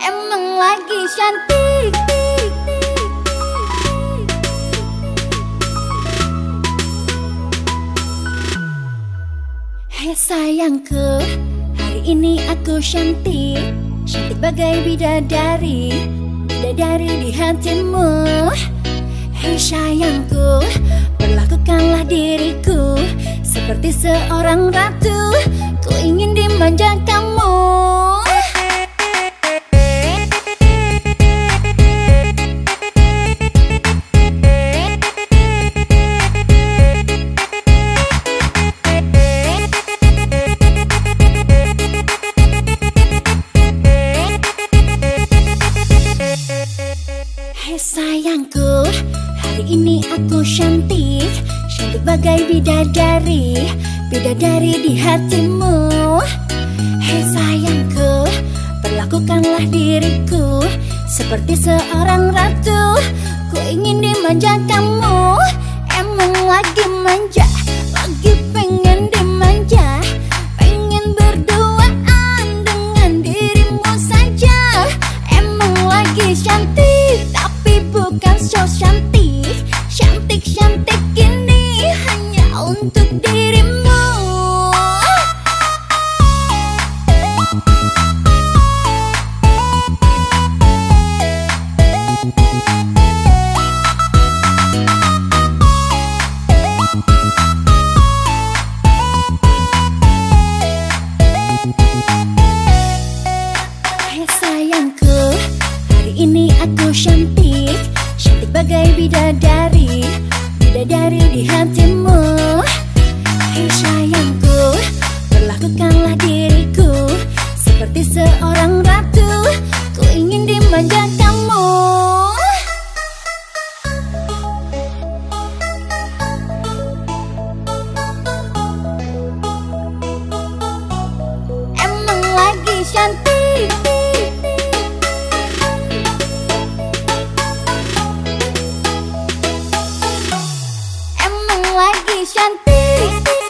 emang lagi cantik. Hai sayangku, hari ini aku cantik, cantik bagai bidadari, bidadari di hatimu. Hei sayangku, perlakukanlah diriku seperti seorang ratu, ku ingin dimanja kamu. Hei sayangku, hari ini aku cantik, cantik bagai bidadari, bidadari di hatimu. Hei sayangku, perlakukanlah diriku seperti seorang ratu, ku ingin dimanja kamu. Emang lagi manja, lagi pengen dimanja, pengen berduaan dengan dirimu saja. Emang lagi cantik, tapi bukan so cantik, cantik-cantik ini hanya untuk dirimu. Hai sayangku, hari ini aku cantik, cantik bagai bidadari, bidadari di hatimu. Hei sayangku, perlakukanlah diriku seperti seorang ratu, ku ingin dimanja kamu. Emang lagi cantik, emang lagi cantik.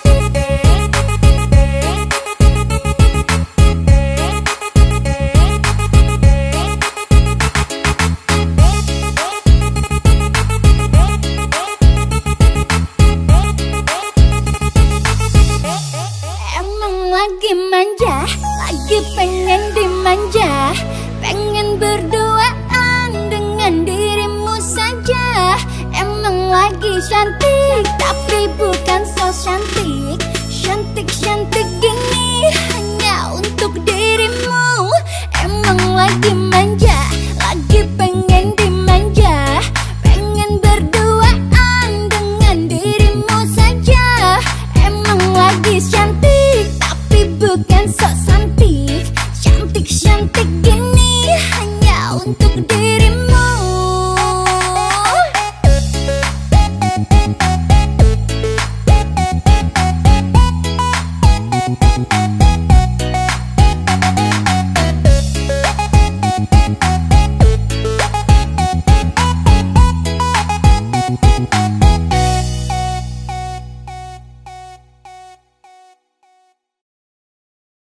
Emang lagi manja, lagi pengen dimanja, pengen berduaan dengan dirimu saja. Emang lagi cantik, tapi bukan so cantik, cantik-cantik gini hanya untuk dirimu. Emang lagi manja, lagi pengen dimanja, pengen berduaan dengan dirimu saja. Emang lagi cantik, tapi bukan so cantik, cantik-cantik gini hanya untuk dirimu.